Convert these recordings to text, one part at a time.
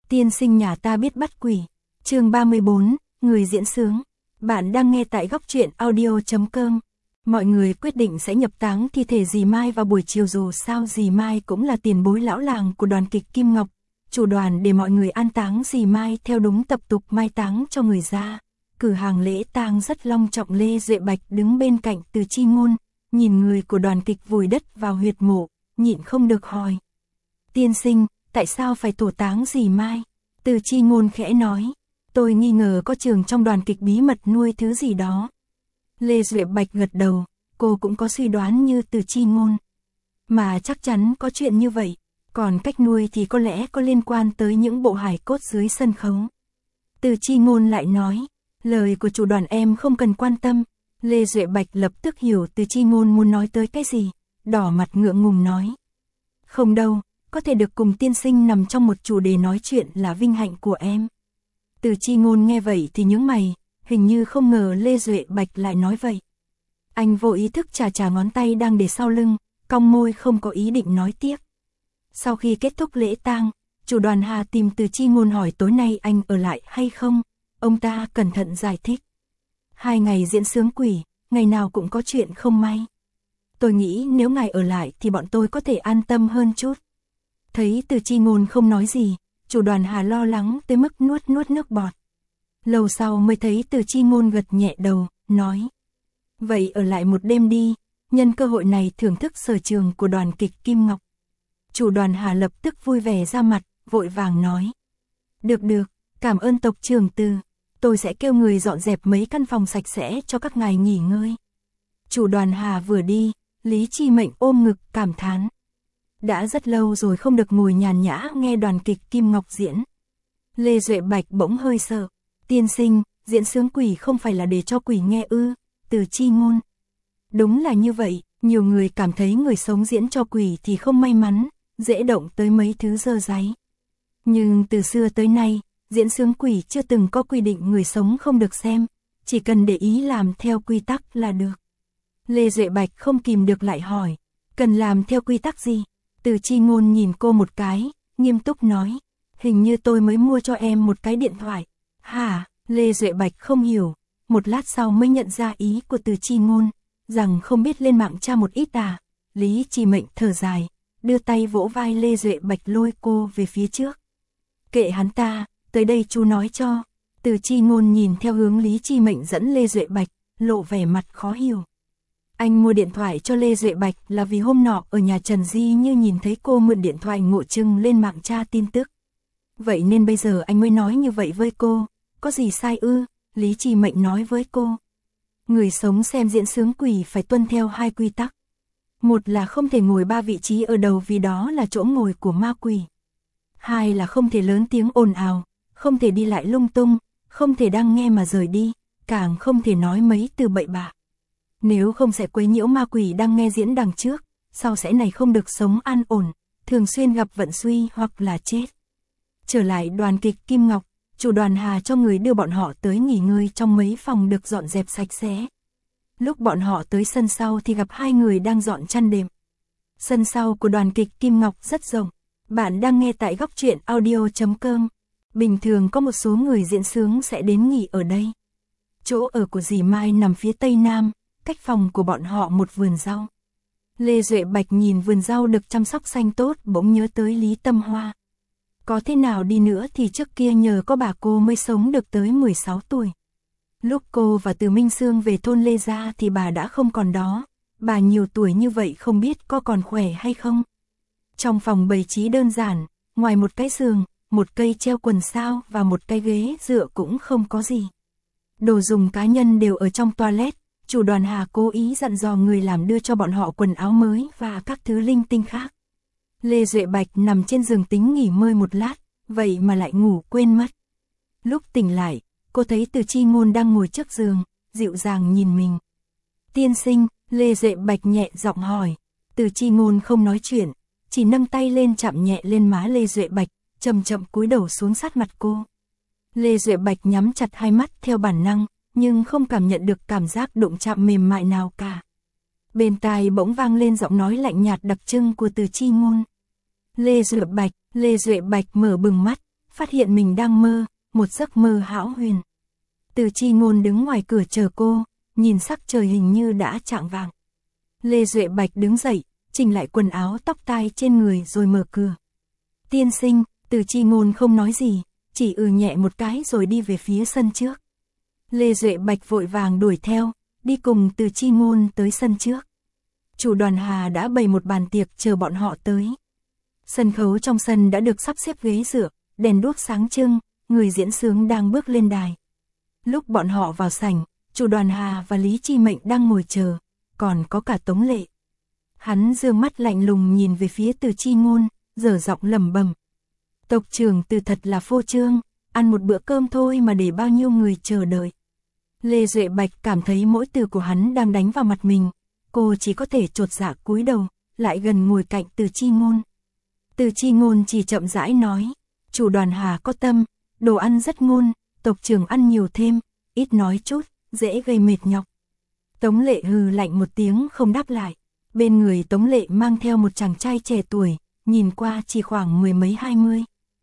Tiên sinh nhà ta biết bắt quỷ. Chương 34, người diễn sướng. Bạn đang nghe tại góc truyện audio.com. Mọi người quyết định sẽ nhập táng thi thể dì Mai vào buổi chiều, dù sao dì Mai cũng là tiền bối lão làng của đoàn kịch Kim Ngọc. Chủ đoàn để mọi người an táng dì Mai theo đúng tập tục mai táng cho người ra. Cử hành lễ tang rất long trọng. Lê Duệ Bạch đứng bên cạnh Từ Chi Ngôn, nhìn người của đoàn kịch vùi đất vào huyệt mộ, nhịn không được hỏi. Tiên sinh, tại sao phải tổ táng dì Mai? Từ Chi Ngôn khẽ nói, tôi nghi ngờ có trường trong đoàn kịch bí mật nuôi thứ gì đó. Lê Duệ Bạch gật đầu, cô cũng có suy đoán như Từ Chi Ngôn. Mà chắc chắn có chuyện như vậy, còn cách nuôi thì có lẽ có liên quan tới những bộ hài cốt dưới sân khấu. Từ Chi Ngôn lại nói, lời của chủ đoàn em không cần quan tâm. Lê Duệ Bạch lập tức hiểu Từ Chi Ngôn muốn nói tới cái gì, đỏ mặt ngượng ngùng nói. Không đâu, có thể được cùng tiên sinh nằm trong một chủ đề nói chuyện là vinh hạnh của em. Từ Chi Ngôn nghe vậy thì nhướng mày, hình như không ngờ Lê Duệ Bạch lại nói vậy. Anh vô ý thức chà ngón tay đang để sau lưng, cong môi không có ý định nói tiếp. Sau khi kết thúc lễ tang, chủ đoàn Hà tìm Từ Chi Ngôn hỏi tối nay anh ở lại hay không. Ông ta cẩn thận giải thích. 2 ngày diễn sướng quỷ, ngày nào cũng có chuyện không may. Tôi nghĩ nếu ngài ở lại thì bọn tôi có thể an tâm hơn chút. Thấy Từ Chi Ngôn không nói gì, chủ đoàn Hà lo lắng tới mức nuốt nước bọt. Lâu sau mới thấy Từ Chi Ngôn gật nhẹ đầu, nói. Vậy ở lại một đêm đi, nhân cơ hội này thưởng thức sở trường của đoàn kịch Kim Ngọc. Chủ đoàn Hà lập tức vui vẻ ra mặt, vội vàng nói. Được, cảm ơn tộc trưởng Từ. Tôi sẽ kêu người dọn dẹp mấy căn phòng sạch sẽ cho các ngài nghỉ ngơi. Chủ đoàn Hà vừa đi, Lý Chi Mệnh ôm ngực cảm thán. Đã rất lâu rồi không được ngồi nhàn nhã nghe đoàn kịch Kim Ngọc diễn. Lê Duệ Bạch bỗng hơi sợ. Tiên sinh, diễn sướng quỷ không phải là để cho quỷ nghe ư? Từ Chi Ngôn. Đúng là như vậy, nhiều người cảm thấy người sống diễn cho quỷ thì không may mắn, dễ động tới mấy thứ dơ dáy. Nhưng từ xưa tới nay, diễn sướng quỷ chưa từng có quy định người sống không được xem, chỉ cần để ý làm theo quy tắc là được. Lê Duệ Bạch không kìm được lại hỏi, cần làm theo quy tắc gì? Từ Chi Ngôn nhìn cô một cái, nghiêm túc nói, hình như tôi mới mua cho em một cái điện thoại. Hả? Lê Duệ Bạch không hiểu, một lát sau mới nhận ra ý của Từ Chi Ngôn, rằng không biết lên mạng tra một ít à. Lý Chi Mệnh thở dài, đưa tay vỗ vai Lê Duệ Bạch lôi cô về phía trước. Kệ hắn ta, tới đây chú nói cho. Từ Chi Ngôn nhìn theo hướng Lý Chi Mệnh dẫn Lê Duệ Bạch, lộ vẻ mặt khó hiểu. Anh mua điện thoại cho Lê Duệ Bạch là vì hôm nọ ở nhà Trần Di Như nhìn thấy cô mượn điện thoại ngộ trưng lên mạng tra tin tức. Vậy nên bây giờ anh mới nói như vậy với cô, có gì sai ư? Lý Chi Mệnh nói với cô. Người sống xem diễn sướng quỷ phải tuân theo 2 quy tắc. Một là không thể ngồi 3 vị trí ở đầu vì đó là chỗ ngồi của ma quỷ. 2 là không thể lớn tiếng ồn ào, không thể đi lại lung tung, không thể đang nghe mà rời đi, càng không thể nói mấy từ bậy bạ. Nếu không sẽ quấy nhiễu ma quỷ đang nghe diễn đằng trước, sau sẽ này không được sống an ổn, thường xuyên gặp vận suy hoặc là chết. Trở lại đoàn kịch Kim Ngọc, chủ đoàn Hà cho người đưa bọn họ tới nghỉ ngơi trong mấy phòng được dọn dẹp sạch sẽ. Lúc bọn họ tới sân sau thì gặp 2 người đang dọn chăn đệm. Sân sau của đoàn kịch Kim Ngọc rất rộng. Bạn đang nghe tại góc truyện audio.com. Bình thường có một số người diễn sướng sẽ đến nghỉ ở đây. Chỗ ở của dì Mai nằm phía tây nam, cách phòng của bọn họ một vườn rau. Lê Duệ Bạch nhìn vườn rau được chăm sóc xanh tốt bỗng nhớ tới Lý Tâm Hoa. Có thế nào đi nữa thì trước kia nhờ có bà cô mới sống được tới 16 tuổi. Lúc cô và Từ Minh Sương về thôn Lê Gia thì bà đã không còn đó. Bà nhiều tuổi như vậy không biết có còn khỏe hay không. Trong phòng bày trí đơn giản, ngoài một cái giường, một cây treo quần sao và một cái ghế dựa cũng không có gì. Đồ dùng cá nhân đều ở trong toilet. Chủ đoàn Hà cố ý dặn dò người làm đưa cho bọn họ quần áo mới và các thứ linh tinh khác. Lê Duệ Bạch nằm trên giường tính nghỉ ngơi một lát, vậy mà lại ngủ quên mất. Lúc tỉnh lại, cô thấy Từ Chi Ngôn đang ngồi trước giường, dịu dàng nhìn mình. Tiên sinh, Lê Duệ Bạch nhẹ giọng hỏi. Từ Chi Ngôn không nói chuyện, chỉ nâng tay lên chạm nhẹ lên má Lê Duệ Bạch, chậm cúi đầu xuống sát mặt cô. Lê Duệ Bạch nhắm chặt hai mắt theo bản năng, nhưng không cảm nhận được cảm giác đụng chạm mềm mại nào cả. Bên tai bỗng vang lên giọng nói lạnh nhạt đặc trưng của Từ Chi Ngôn. Lê Duệ Bạch mở bừng mắt, phát hiện mình đang mơ, một giấc mơ hão huyền. Từ Chi Ngôn đứng ngoài cửa chờ cô, nhìn sắc trời hình như đã chạng vạng. Lê Duệ Bạch đứng dậy, chỉnh lại quần áo tóc tai trên người rồi mở cửa. Tiên sinh, Từ Chi Ngôn không nói gì, chỉ nhẹ một cái rồi đi về phía sân trước. Lê Duệ Bạch vội vàng đuổi theo, đi cùng Từ Chi Ngôn tới sân trước. Chủ đoàn Hà đã bày một bàn tiệc chờ bọn họ tới. Sân khấu trong sân đã được sắp xếp ghế dựa, đèn đuốc sáng trưng, người diễn xướng đang bước lên đài. Lúc bọn họ vào sảnh, chủ đoàn Hà và Lý Chi Mệnh đang ngồi chờ, còn có cả Tống Lệ. Hắn dương mắt lạnh lùng nhìn về phía Từ Chi Ngôn, dở giọng lẩm bẩm. Tộc trưởng Từ thật là phô trương, ăn một bữa cơm thôi mà để bao nhiêu người chờ đợi. Lê Duệ Bạch cảm thấy mỗi từ của hắn đang đánh vào mặt mình, cô chỉ có thể chột dạ cúi đầu, lại gần ngồi cạnh Từ Chi Ngôn. Từ Chi Ngôn chỉ chậm rãi nói, chủ đoàn Hà có tâm, đồ ăn rất ngon, tộc trưởng ăn nhiều thêm, ít nói chút, dễ gây mệt nhọc. Tống Lệ hừ lạnh một tiếng không đáp lại. Bên người Tống Lệ mang theo một chàng trai trẻ tuổi, nhìn qua chỉ khoảng 10 mấy 20.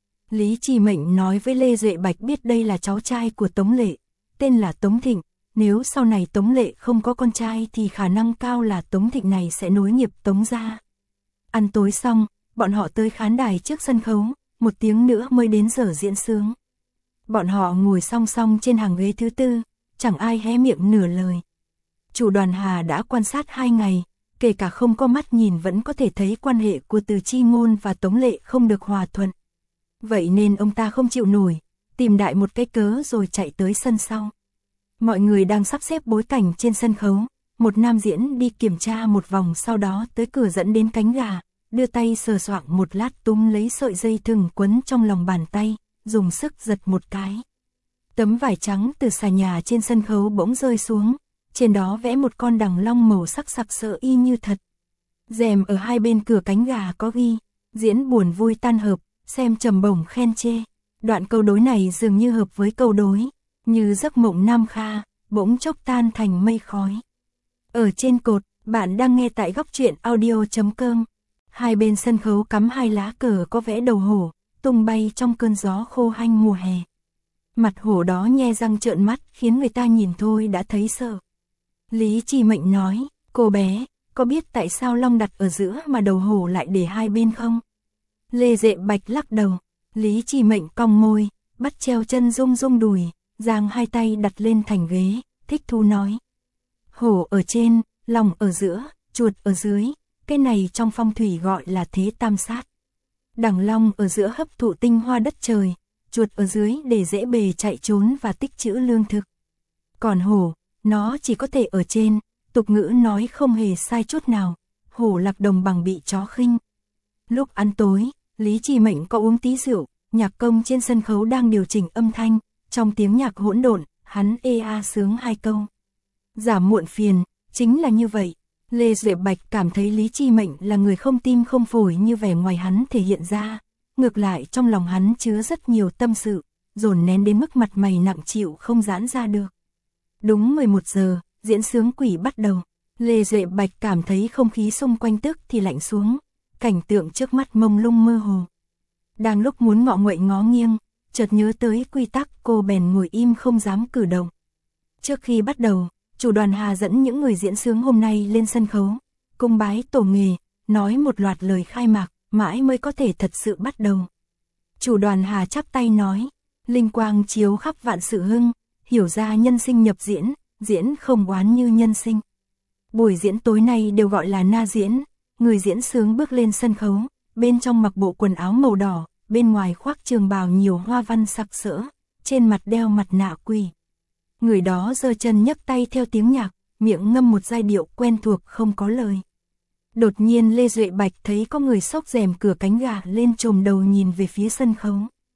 Lý Chi Mệnh nói với Lê Duệ Bạch biết đây là cháu trai của Tống Lệ, tên là Tống Thịnh. Nếu sau này Tống Lệ không có con trai thì khả năng cao là Tống Thịnh này sẽ nối nghiệp Tống gia. Ăn tối xong, bọn họ tới khán đài trước sân khấu, một tiếng nữa mới đến giờ diễn xướng. Bọn họ ngồi song song trên hàng ghế thứ tư, chẳng ai hé miệng nửa lời. Chủ đoàn Hà đã quan sát 2 ngày, kể cả không có mắt nhìn vẫn có thể thấy quan hệ của Từ Chi Ngôn và Tống Lệ không được hòa thuận. Vậy nên ông ta không chịu nổi, tìm đại một cái cớ rồi chạy tới sân sau. Mọi người đang sắp xếp bối cảnh trên sân khấu, một nam diễn đi kiểm tra một vòng sau đó tới cửa dẫn đến cánh gà, đưa tay sờ soạng một lát túm lấy sợi dây thừng quấn trong lòng bàn tay, dùng sức giật một cái. Tấm vải trắng từ xà nhà trên sân khấu bỗng rơi xuống, trên đó vẽ một con đằng long màu sắc sặc sỡ y như thật. Rèm ở hai bên cửa cánh gà có ghi, diễn buồn vui tan hợp, xem trầm bổng khen chê. Đoạn câu đối này dường như hợp với câu đối, như giấc mộng Nam Kha, bỗng chốc tan thành mây khói. Ở trên cột, bạn đang nghe tại góc truyện audio.com. Hai bên sân khấu cắm 2 lá cờ có vẽ đầu hổ, tung bay trong cơn gió khô hanh mùa hè. Mặt hổ đó nhe răng trợn mắt khiến người ta nhìn thôi đã thấy sợ. Lý Chi Mệnh nói, cô bé, có biết tại sao long đặt ở giữa mà đầu hổ lại để hai bên không? Lê Duệ Bạch lắc đầu. Lý Chi Mệnh cong môi, bắt treo chân rung rung đùi, giang 2 tay đặt lên thành ghế, thích thú nói. Hổ ở trên, long ở giữa, chuột ở dưới, cái này trong phong thủy gọi là thế tam sát. Đằng long ở giữa hấp thụ tinh hoa đất trời, chuột ở dưới để dễ bề chạy trốn và tích trữ lương thực. Còn hổ, nó chỉ có thể ở trên, tục ngữ nói không hề sai chút nào, hổ lạc đồng bằng bị chó khinh. Lúc ăn tối, Lý Chi Mệnh có uống tí rượu, nhạc công trên sân khấu đang điều chỉnh âm thanh, trong tiếng nhạc hỗn độn, hắn sướng 2 câu. Giảm muộn phiền, chính là như vậy. Lê Duệ Bạch cảm thấy Lý Chi Mệnh là người không tim không phổi như vẻ ngoài hắn thể hiện ra, ngược lại trong lòng hắn chứa rất nhiều tâm sự, dồn nén đến mức mặt mày nặng chịu không giãn ra được. Đúng 11 giờ, diễn xướng quỷ bắt đầu. Lê Duệ Bạch cảm thấy không khí xung quanh tức thì lạnh xuống, cảnh tượng trước mắt mông lung mơ hồ. Đang lúc muốn ngọ nguậy ngó nghiêng, chợt nhớ tới quy tắc, cô bèn ngồi im không dám cử động. Trước khi bắt đầu, chủ đoàn Hà dẫn những người diễn xướng hôm nay lên sân khấu, cung bái tổ nghề, nói một loạt lời khai mạc, mãi mới có thể thật sự bắt đầu. Chủ đoàn Hà chắp tay nói, linh quang chiếu khắp vạn sự hưng, hiểu ra nhân sinh nhập diễn, diễn không oán như nhân sinh. Buổi diễn tối nay đều gọi là na diễn, người diễn xướng bước lên sân khấu, bên trong mặc bộ quần áo màu đỏ, bên ngoài khoác trường bào nhiều hoa văn sặc sỡ, trên mặt đeo mặt nạ quỷ. Người đó giơ chân nhấc tay theo tiếng nhạc, miệng ngâm một giai điệu quen thuộc không có lời. Đột nhiên Lê Duệ Bạch thấy có người xốc rèm cửa cánh gà lên chồm đầu nhìn về phía sân khấu.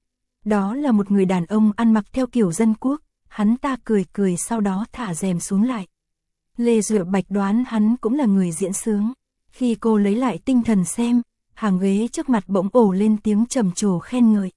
Đó là một người đàn ông ăn mặc theo kiểu dân quốc, hắn ta cười cười sau đó thả rèm xuống lại. Lê Duệ Bạch đoán hắn cũng là người diễn xướng. Khi cô lấy lại tinh thần xem, hàng ghế trước mặt bỗng ồ lên tiếng trầm trồ khen ngợi.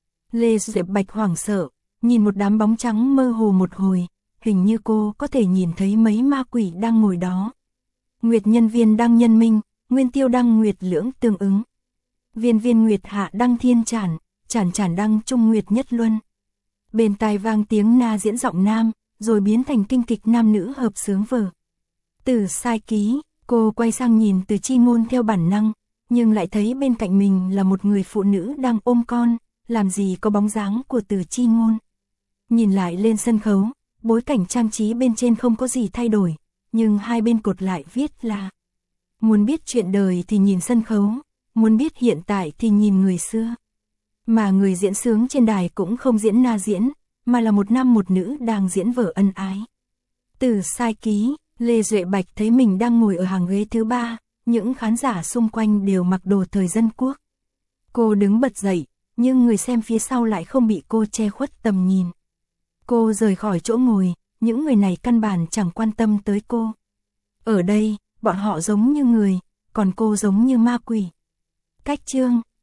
Lê Duệ Bạch hoảng sợ, nhìn một đám bóng trắng mơ hồ một hồi, hình như cô có thể nhìn thấy mấy ma quỷ đang ngồi đó. Nguyệt nhân viên đăng nhân minh, nguyên tiêu đăng nguyệt lưỡng tương ứng. Viên viên nguyệt hạ đăng thiên tràn, chản chản đăng trung nguyệt nhất luân. Bên tai vang tiếng na diễn giọng nam, rồi biến thành kinh kịch nam nữ hợp xướng vở. Từ sai ký, cô quay sang nhìn Từ Chi Ngôn theo bản năng, nhưng lại thấy bên cạnh mình là một người phụ nữ đang ôm con, làm gì có bóng dáng của Từ Chi Ngôn. Nhìn lại lên sân khấu, bối cảnh trang trí bên trên không có gì thay đổi, nhưng hai bên cột lại viết là: muốn biết chuyện đời thì nhìn sân khấu, muốn biết hiện tại thì nhìn người xưa. Mà người diễn sướng trên đài cũng không diễn na diễn, mà là một nam một nữ đang diễn vở ân ái. Từ sai ký, Lê Duệ Bạch thấy mình đang ngồi ở hàng ghế thứ 3, những khán giả xung quanh đều mặc đồ thời dân quốc. Cô đứng bật dậy, nhưng người xem phía sau lại không bị cô che khuất tầm nhìn. Cô rời khỏi chỗ ngồi, những người này căn bản chẳng quan tâm tới cô. Ở đây, bọn họ giống như người, còn cô giống như ma quỷ. Cách chương